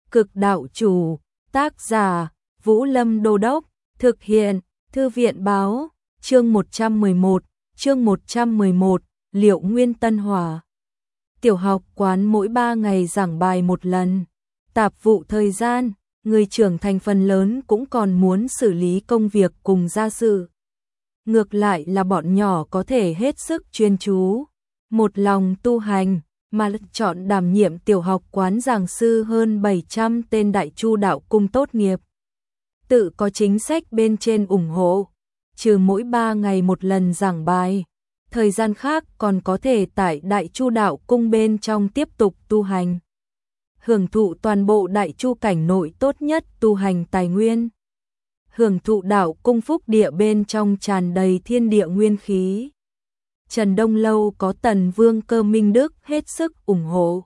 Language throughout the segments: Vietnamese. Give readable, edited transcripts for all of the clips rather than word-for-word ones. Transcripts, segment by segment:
Cực đạo chủ, tác giả, Vũ Lâm Đô Đốc, thực hiện, Thư viện báo, chương 111, Liệu Nguyên Tân Hỏa. Tiểu học quán mỗi 3 ngày giảng bài một lần. Tạp vụ thời gian, người trưởng thành phần lớn cũng còn muốn xử lý công việc cùng gia sự. Ngược lại là bọn nhỏ có thể hết sức chuyên chú, một lòng tu hành, mà chọn đảm nhiệm tiểu học quán giảng sư hơn 700 tên Đại Chu đạo cung tốt nghiệp. Tự có chính sách bên trên ủng hộ, trừ mỗi 3 ngày một lần giảng bài, thời gian khác còn có thể tại Đại Chu đạo cung bên trong tiếp tục tu hành. Hưởng thụ toàn bộ Đại Chu cảnh nội tốt nhất tu hành tài nguyên. Hưởng thụ đạo cung phúc địa bên trong tràn đầy thiên địa nguyên khí. Trần Đông Lâu có Tần Vương Cơ Minh Đức hết sức ủng hộ.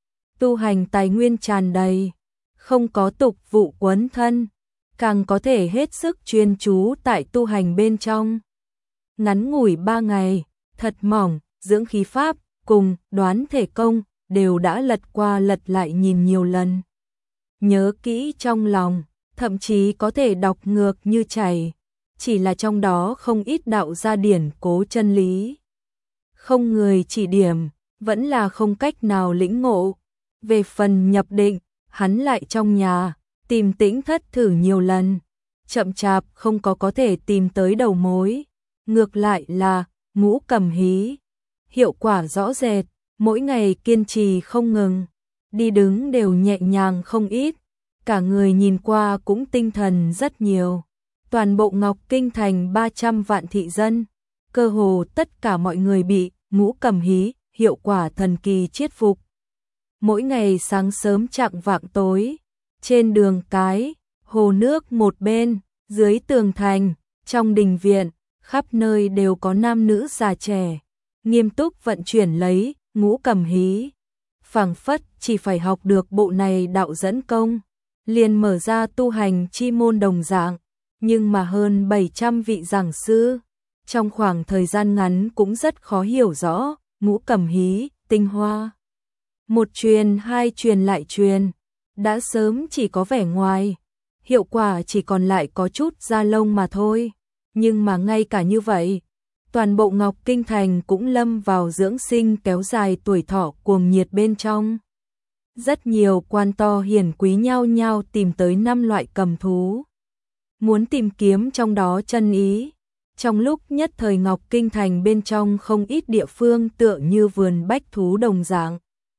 Tu hành tài nguyên tràn đầy, không có tục vụ quấn thân, càng có thể hết sức chuyên chú tại tu hành bên trong. Ngắn ngủi 3 ngày, thật mỏng, dưỡng khí pháp, cùng đoán thể công, đều đã lật qua lật lại nhìn nhiều lần. Nhớ kỹ trong lòng, thậm chí có thể đọc ngược như chảy, chỉ là trong đó không ít đạo gia điển cố chân lý. Không người chỉ điểm, vẫn là không cách nào lĩnh ngộ. Về phần nhập định, hắn lại trong nhà, tìm tĩnh thất thử nhiều lần. Chậm chạp không có thể tìm tới đầu mối. Ngược lại là Ngũ Cầm Hí. Hiệu quả rõ rệt, mỗi ngày kiên trì không ngừng. Đi đứng đều nhẹ nhàng không ít. Cả người nhìn qua cũng tinh thần rất nhiều. Toàn bộ Ngọc Kinh thành 300 vạn thị dân. Cơ hồ tất cả mọi người bị Ngũ Cầm Hí, hiệu quả thần kỳ chiết phục. Mỗi ngày sáng sớm chạng vạng tối, trên đường cái, hồ nước một bên, dưới tường thành, trong đình viện, khắp nơi đều có nam nữ già trẻ, nghiêm túc vận chuyển lấy Ngũ Cầm Hí. Phảng phất chỉ phải học được bộ này đạo dẫn công, liền mở ra tu hành chi môn đồng dạng, nhưng mà hơn 700 vị giảng sư. Trong khoảng thời gian ngắn cũng rất khó hiểu rõ, Ngũ Cầm Hí, tinh hoa. Một truyền hai truyền lại truyền, đã sớm chỉ có vẻ ngoài, hiệu quả chỉ còn lại có chút da lông mà thôi. Nhưng mà ngay cả như vậy, toàn bộ Ngọc Kinh thành cũng lâm vào dưỡng sinh kéo dài tuổi thọ cuồng nhiệt bên trong. Rất nhiều quan to hiển quý nhao nhao tìm tới 5 loại cầm thú, muốn tìm kiếm trong đó chân ý. Trong lúc nhất thời Ngọc Kinh thành bên trong không ít địa phương tựa như vườn bách thú đồng dạng.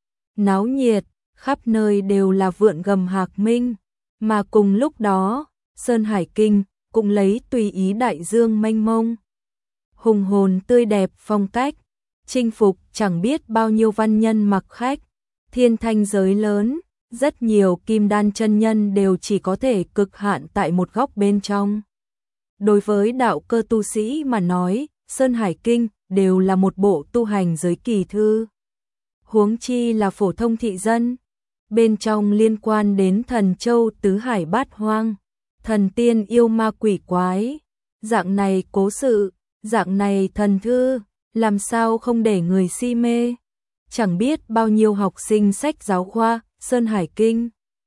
Náo nhiệt, khắp nơi đều là vượn gầm hạc minh, mà cùng lúc đó, Sơn Hải Kinh cũng lấy tùy ý đại dương mênh mông. Hùng hồn tươi đẹp phong cách, chinh phục chẳng biết bao nhiêu văn nhân mặc khách, thiên thanh giới lớn, rất nhiều kim đan chân nhân đều chỉ có thể cực hạn tại một góc bên trong. Đối với đạo cơ tu sĩ mà nói, Sơn Hải Kinh đều là một bộ tu hành giới kỳ thư. Huống chi là phổ thông thị dân, bên trong liên quan đến thần châu tứ hải bát hoang, thần tiên yêu ma quỷ quái, dạng này cố sự, dạng này thần thư, làm sao không để người si mê. Chẳng biết bao nhiêu học sinh sách giáo khoa, Sơn Hải Kinh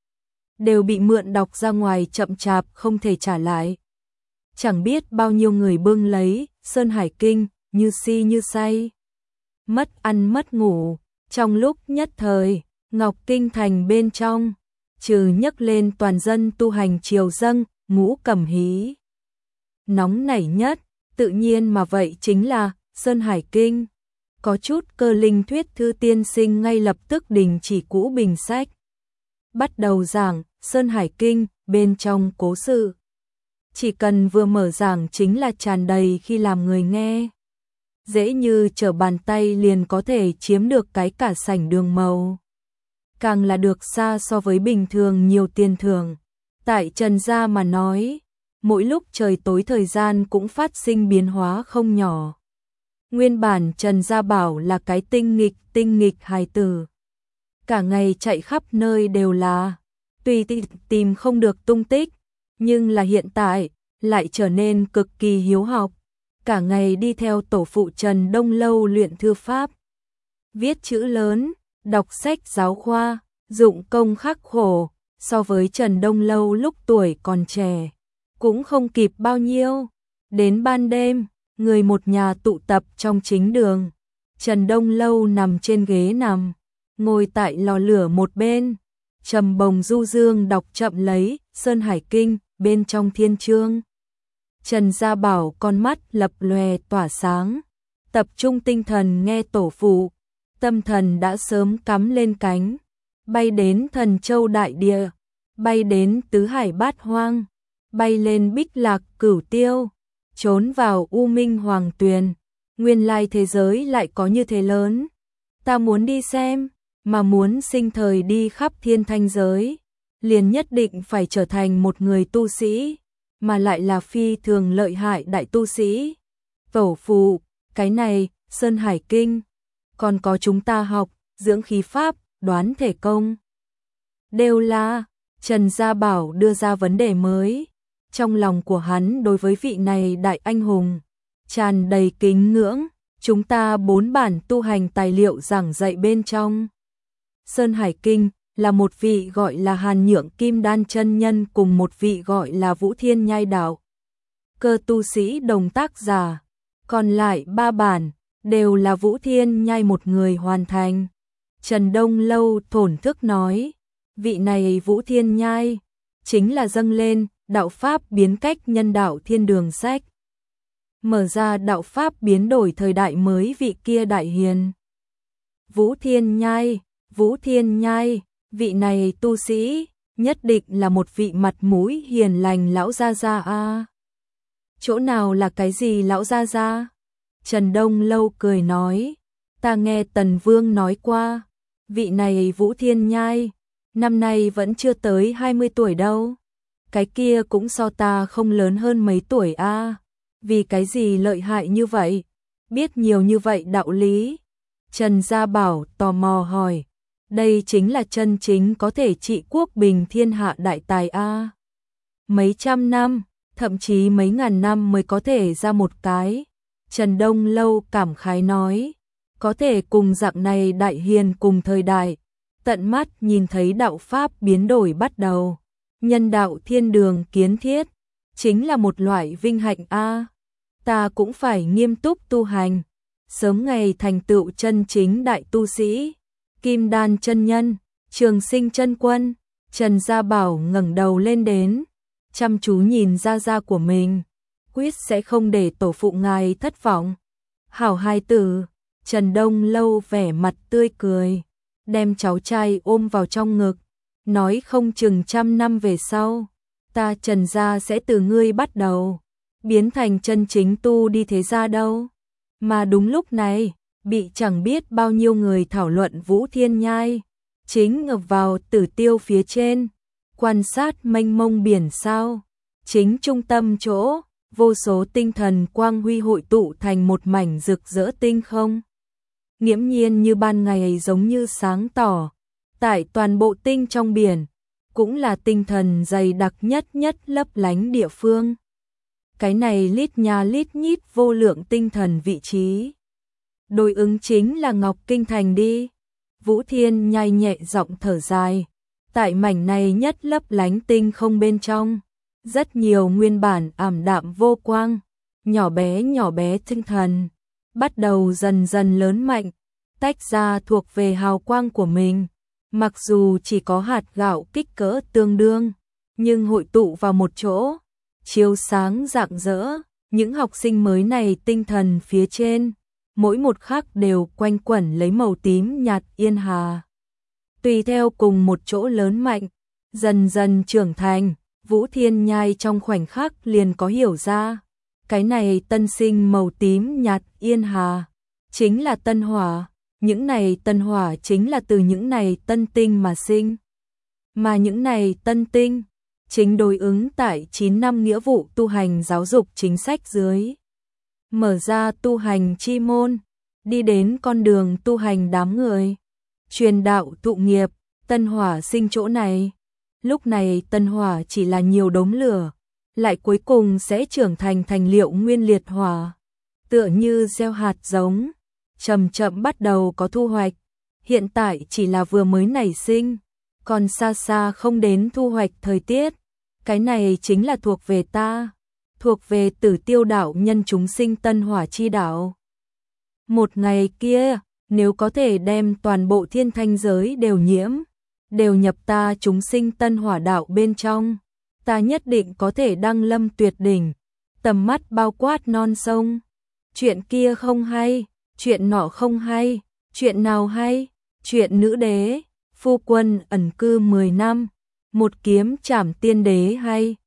đều bị mượn đọc ra ngoài chậm chạp không thể trả lại. Chẳng biết bao nhiêu người bưng lấy Sơn Hải Kinh như si như say, mất ăn mất ngủ. Trong lúc nhất thời, Ngọc Kinh thành bên trong, trừ nhấc lên toàn dân tu hành triều dâng, Ngũ Cầm Hí. Nóng nảy nhất, tự nhiên mà vậy chính là Sơn Hải Kinh. Có chút cơ linh thuyết thư tiên sinh ngay lập tức đình chỉ cũ bình sách. Bắt đầu giảng Sơn Hải Kinh bên trong cố sự. Chỉ cần vừa mở giảng chính là tràn đầy khi làm người nghe. Dễ như trở bàn tay liền có thể chiếm được cái cả sảnh đường màu. Càng là được xa so với bình thường nhiều tiền thưởng. Tại Trần gia mà nói, mỗi lúc trời tối thời gian cũng phát sinh biến hóa không nhỏ. Nguyên bản Trần gia bảo là cái tinh nghịch hài tử. Cả ngày chạy khắp nơi đều là, tùy tìm không được tung tích, nhưng là hiện tại, lại trở nên cực kỳ hiếu học. Cả ngày đi theo tổ phụ Trần Đông Lâu luyện thư pháp, viết chữ lớn, đọc sách giáo khoa, dụng công khắc khổ, so với Trần Đông Lâu lúc tuổi còn trẻ, cũng không kịp bao nhiêu. Đến ban đêm, người một nhà tụ tập trong chính đường. Trần Đông Lâu nằm trên ghế nằm, ngồi tại lò lửa một bên, trầm bồng du dương đọc chậm lấy Sơn Hải Kinh bên trong thiên chương. Trần Gia Bảo con mắt lập lòe tỏa sáng, tập trung tinh thần nghe tổ phụ, tâm thần đã sớm cắm lên cánh, bay đến Thần Châu đại địa, bay đến Tứ Hải Bát Hoang, bay lên Bích Lạc Cửu Tiêu, trốn vào U Minh Hoàng Tuyền. Nguyên lai thế giới lại có như thế lớn, ta muốn đi xem, mà muốn sinh thời đi khắp thiên thanh giới, liền nhất định phải trở thành một người tu sĩ, mà lại là phi thường lợi hại đại tu sĩ. Tổ phụ, cái này, Sơn Hải Kinh, còn có chúng ta học, dưỡng khí pháp, đoán thể công. Đều là, Trần Gia Bảo đưa ra vấn đề mới, trong lòng của hắn đối với vị này đại anh hùng, tràn đầy kính ngưỡng, chúng ta 4 bản tu hành tài liệu giảng dạy bên trong. Sơn Hải Kinh là một vị gọi là Hàn Nhượng Kim Đan chân nhân cùng một vị gọi là Vũ Thiên Nhai đạo cơ tu sĩ đồng tác giả, còn lại 3 bản đều là Vũ Thiên Nhai một người hoàn thành. Trần Đông Lâu thổn thức nói, vị này Vũ Thiên Nhai chính là dâng lên đạo pháp biến cách nhân đạo thiên đường sách, mở ra đạo pháp biến đổi thời đại mới vị kia đại hiền. Vũ Thiên Nhai, vị này tu sĩ, nhất định là một vị mặt mũi hiền lành lão gia gia a. Chỗ nào là cái gì lão gia gia? Trần Đông Lâu cười nói, ta nghe Tần Vương nói qua, vị này Vũ Thiên Nhai, năm nay vẫn chưa tới 20 tuổi đâu. Cái kia cũng so ta không lớn hơn mấy tuổi a. Vì cái gì lợi hại như vậy? Biết nhiều như vậy đạo lý? Trần Gia Bảo tò mò hỏi, đây chính là chân chính có thể trị quốc bình thiên hạ đại tài a. Mấy trăm năm, thậm chí mấy ngàn năm mới có thể ra một cái. Trần Đông Lâu cảm khái nói, có thể cùng dạng này đại hiền cùng thời đại, tận mắt nhìn thấy đạo pháp biến đổi bắt đầu, nhân đạo thiên đường kiến thiết, chính là một loại vinh hạnh a. Ta cũng phải nghiêm túc tu hành, sớm ngày thành tựu chân chính đại tu sĩ. Kim Đan chân nhân, Trường Sinh chân quân. Trần Gia Bảo ngẩng đầu lên đến, chăm chú nhìn gia gia của mình, quyết sẽ không để tổ phụ ngài thất vọng. Hảo hai tử. Trần Đông Lâu vẻ mặt tươi cười, đem cháu trai ôm vào trong ngực, nói không chừng trăm năm về sau, ta Trần gia sẽ từ ngươi bắt đầu, biến thành chân chính tu đi thế gia đâu. Mà đúng lúc này, bị chẳng biết bao nhiêu người thảo luận Vũ Thiên Nhai, chính ngập vào Tử Tiêu phía trên, quan sát mênh mông biển sao, chính trung tâm chỗ, vô số tinh thần quang huy hội tụ thành một mảnh rực rỡ tinh không. Nghiễm nhiên như ban ngày giống như sáng tỏ, tại toàn bộ tinh trong biển, cũng là tinh thần dày đặc nhất lấp lánh địa phương. Cái này lít nha lít nhít vô lượng tinh thần vị trí. Đối ứng chính là Ngọc Kinh Thành đi. Vũ Thiên Nhai nhẹ giọng thở dài. Tại mảnh này nhất lấp lánh tinh không bên trong, rất nhiều nguyên bản ảm đạm vô quang, nhỏ bé tinh thần, bắt đầu dần dần lớn mạnh, tách ra thuộc về hào quang của mình. Mặc dù chỉ có hạt gạo kích cỡ tương đương, nhưng hội tụ vào một chỗ, chiếu sáng rạng rỡ. Những học sinh mới này tinh thần phía trên, mỗi một khắc đều quanh quẩn lấy màu tím nhạt yên hà. Tùy theo cùng một chỗ lớn mạnh, dần dần trưởng thành, Vũ Thiên Nhai trong khoảnh khắc liền có hiểu ra. Cái này tân sinh màu tím nhạt yên hà, chính là tân hỏa. Những này tân hỏa chính là từ những này tân tinh mà sinh. Mà những này tân tinh, chính đối ứng tại 9 năm nghĩa vụ tu hành giáo dục chính sách dưới. Mở ra tu hành chi môn, đi đến con đường tu hành đám người. Truyền đạo tụ nghiệp, tân hỏa sinh chỗ này. Lúc này tân hỏa chỉ là nhiều đống lửa, lại cuối cùng sẽ trưởng thành thành liệu nguyên liệt hỏa. Tựa như gieo hạt giống, chậm chậm bắt đầu có thu hoạch, hiện tại chỉ là vừa mới nảy sinh, còn xa xa không đến thu hoạch thời tiết. Cái này chính là thuộc về ta, thuộc về Tử Tiêu đạo nhân chúng sinh Tân Hỏa chi đạo. Một ngày kia, nếu có thể đem toàn bộ thiên thanh giới đều nhiễm, đều nhập ta chúng sinh Tân Hỏa đạo bên trong, ta nhất định có thể đăng lâm tuyệt đỉnh, tầm mắt bao quát non sông. Chuyện kia không hay, chuyện nọ không hay, chuyện nào hay? Chuyện nữ đế, phu quân ẩn cư 10 năm, một kiếm trảm tiên đế hay.